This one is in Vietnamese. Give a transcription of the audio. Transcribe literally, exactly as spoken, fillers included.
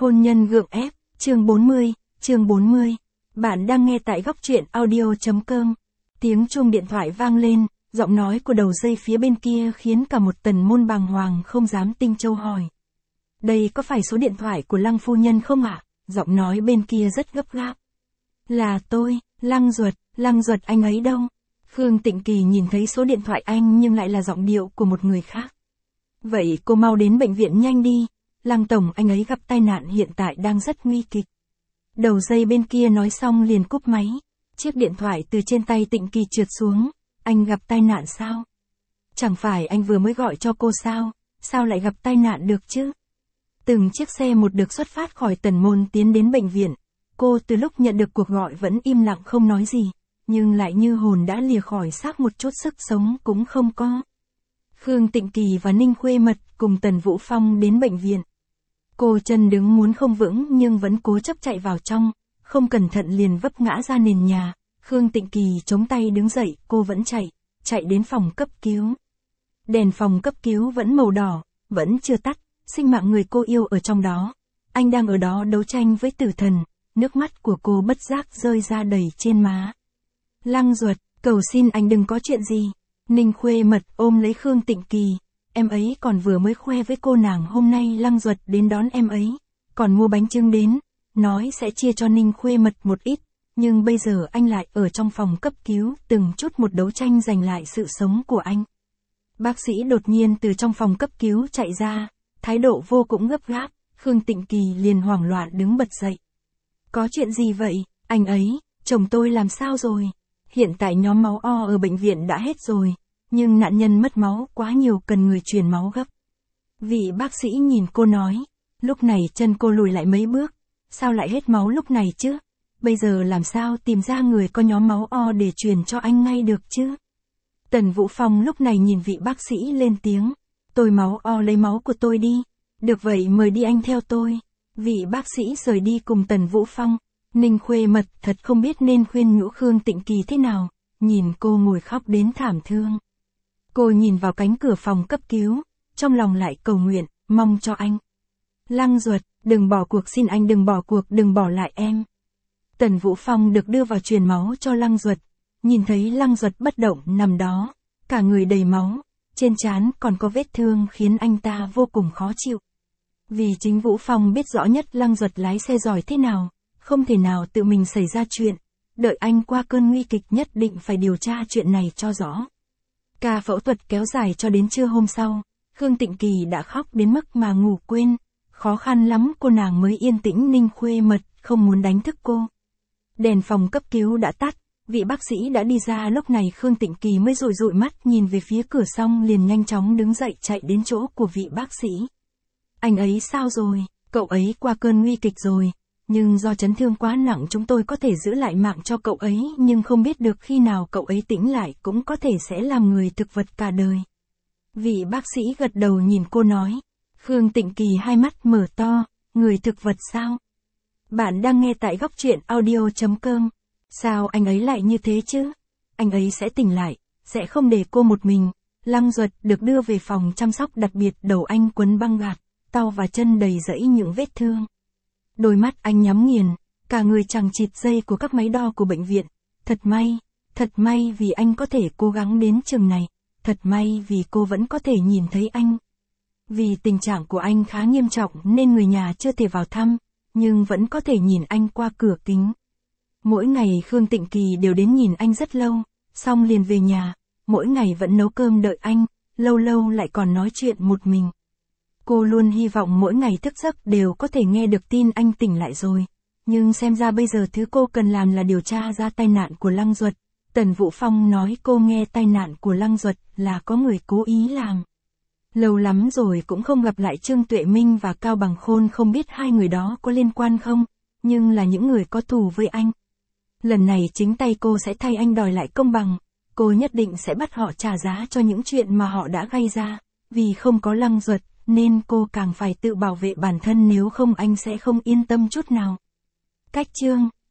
Hôn nhân gượng ép, chương bốn mươi, chương bốn mươi. Bạn đang nghe tại góc truyện audio.com. Tiếng chuông điện thoại vang lên, giọng nói của đầu dây phía bên kia khiến cả một tần môn bàng hoàng không dám tinh châu hỏi. Đây có phải số điện thoại của Lăng phu nhân không ạ? À? Giọng nói bên kia rất gấp gáp. Là tôi, Lăng Duật, Lăng Duật anh ấy đâu? Khương Tịnh Kỳ nhìn thấy số điện thoại anh nhưng lại là giọng điệu của một người khác. Vậy cô mau đến bệnh viện nhanh đi. Lăng tổng anh ấy gặp tai nạn hiện tại đang rất nguy kịch. Đầu dây bên kia nói xong liền cúp máy. Chiếc điện thoại từ trên tay Tịnh Kỳ trượt xuống. Anh gặp tai nạn sao? Chẳng phải anh vừa mới gọi cho cô sao? Sao lại gặp tai nạn được chứ? Từng chiếc xe một được xuất phát khỏi tần môn tiến đến bệnh viện. Cô từ lúc nhận được cuộc gọi vẫn im lặng không nói gì. Nhưng lại như hồn đã lìa khỏi xác, một chút sức sống cũng không có. Khương Tịnh Kỳ và Ninh Khuê Mật cùng Tần Vũ Phong đến bệnh viện. Cô chân đứng muốn không vững nhưng vẫn cố chấp chạy vào trong, không cẩn thận liền vấp ngã ra nền nhà. Khương Tịnh Kỳ chống tay đứng dậy, cô vẫn chạy, chạy đến phòng cấp cứu. Đèn phòng cấp cứu vẫn màu đỏ, vẫn chưa tắt, sinh mạng người cô yêu ở trong đó. Anh đang ở đó đấu tranh với tử thần, nước mắt của cô bất giác rơi ra đầy trên má. Lăng Duật, cầu xin anh đừng có chuyện gì. Ninh Khuê Mật ôm lấy Khương Tịnh Kỳ. Em ấy còn vừa mới khoe với cô nàng hôm nay Lăng Duật đến đón em ấy, còn mua bánh chưng đến, nói sẽ chia cho Ninh Khuê Mật một ít, nhưng bây giờ anh lại ở trong phòng cấp cứu, từng chút một đấu tranh giành lại sự sống của anh. Bác sĩ đột nhiên từ trong phòng cấp cứu chạy ra, thái độ vô cùng gấp gáp. Khương Tịnh Kỳ liền hoảng loạn đứng bật dậy. Có chuyện gì vậy, anh ấy, chồng tôi làm sao rồi? Hiện tại nhóm máu O ở bệnh viện đã hết rồi, nhưng nạn nhân mất máu quá nhiều, cần người truyền máu gấp. Vị bác sĩ nhìn cô nói, lúc này chân cô lùi lại mấy bước, sao lại hết máu lúc này chứ? Bây giờ làm sao tìm ra người có nhóm máu O để truyền cho anh ngay được chứ? Tần Vũ Phong lúc này nhìn vị bác sĩ lên tiếng, tôi máu O lấy máu của tôi đi. Được vậy mời đi anh theo tôi. Vị bác sĩ rời đi cùng Tần Vũ Phong. Ninh Khuê Mật thật không biết nên khuyên nhủ Khương Tịnh Kỳ thế nào, nhìn cô ngồi khóc đến thảm thương. Cô nhìn vào cánh cửa phòng cấp cứu, trong lòng lại cầu nguyện, mong cho anh. Lăng Duật, đừng bỏ cuộc, xin anh đừng bỏ cuộc, đừng bỏ lại em. Tần Vũ Phong được đưa vào truyền máu cho Lăng Duật, nhìn thấy Lăng Duật bất động nằm đó, cả người đầy máu, trên trán còn có vết thương khiến anh ta vô cùng khó chịu. Vì chính Vũ Phong biết rõ nhất Lăng Duật lái xe giỏi thế nào, không thể nào tự mình xảy ra chuyện, đợi anh qua cơn nguy kịch nhất định phải điều tra chuyện này cho rõ. Ca phẫu thuật kéo dài cho đến trưa hôm sau, Khương Tịnh Kỳ đã khóc đến mức mà ngủ quên, khó khăn lắm cô nàng mới yên tĩnh. Ninh Khuê Mật không muốn đánh thức cô. Đèn phòng cấp cứu đã tắt, vị bác sĩ đã đi ra, lúc này Khương Tịnh Kỳ mới dụi dụi mắt nhìn về phía cửa xong liền nhanh chóng đứng dậy chạy đến chỗ của vị bác sĩ. Anh ấy sao rồi? Cậu ấy qua cơn nguy kịch rồi, nhưng do chấn thương quá nặng chúng tôi có thể giữ lại mạng cho cậu ấy, nhưng không biết được khi nào cậu ấy tỉnh lại, cũng có thể sẽ làm người thực vật cả đời. Vị bác sĩ gật đầu nhìn cô nói. Khương Tịnh Kỳ hai mắt mở to, người thực vật sao? Bạn đang nghe tại góc truyện audio.com. Sao anh ấy lại như thế chứ? Anh ấy sẽ tỉnh lại, sẽ không để cô một mình. Lăng Duật được đưa về phòng chăm sóc đặc biệt, đầu anh quấn băng gạc, tao và chân đầy rẫy những vết thương. Đôi mắt anh nhắm nghiền, cả người chằng chịt dây của các máy đo của bệnh viện. Thật may, thật may vì anh có thể cố gắng đến chừng này, thật may vì cô vẫn có thể nhìn thấy anh. Vì tình trạng của anh khá nghiêm trọng nên người nhà chưa thể vào thăm, nhưng vẫn có thể nhìn anh qua cửa kính. Mỗi ngày Khương Tịnh Kỳ đều đến nhìn anh rất lâu, xong liền về nhà, mỗi ngày vẫn nấu cơm đợi anh, lâu lâu lại còn nói chuyện một mình. Cô luôn hy vọng mỗi ngày thức giấc đều có thể nghe được tin anh tỉnh lại rồi. Nhưng xem ra bây giờ thứ cô cần làm là điều tra ra tai nạn của Lăng Duật. Tần Vũ Phong nói cô nghe tai nạn của Lăng Duật là có người cố ý làm. Lâu lắm rồi cũng không gặp lại Trương Tuệ Minh và Cao Bằng Khôn, không biết hai người đó có liên quan không, nhưng là những người có thù với anh. Lần này chính tay cô sẽ thay anh đòi lại công bằng, cô nhất định sẽ bắt họ trả giá cho những chuyện mà họ đã gây ra, vì không có Lăng Duật, nên cô càng phải tự bảo vệ bản thân, nếu không anh sẽ không yên tâm chút nào. Cách chương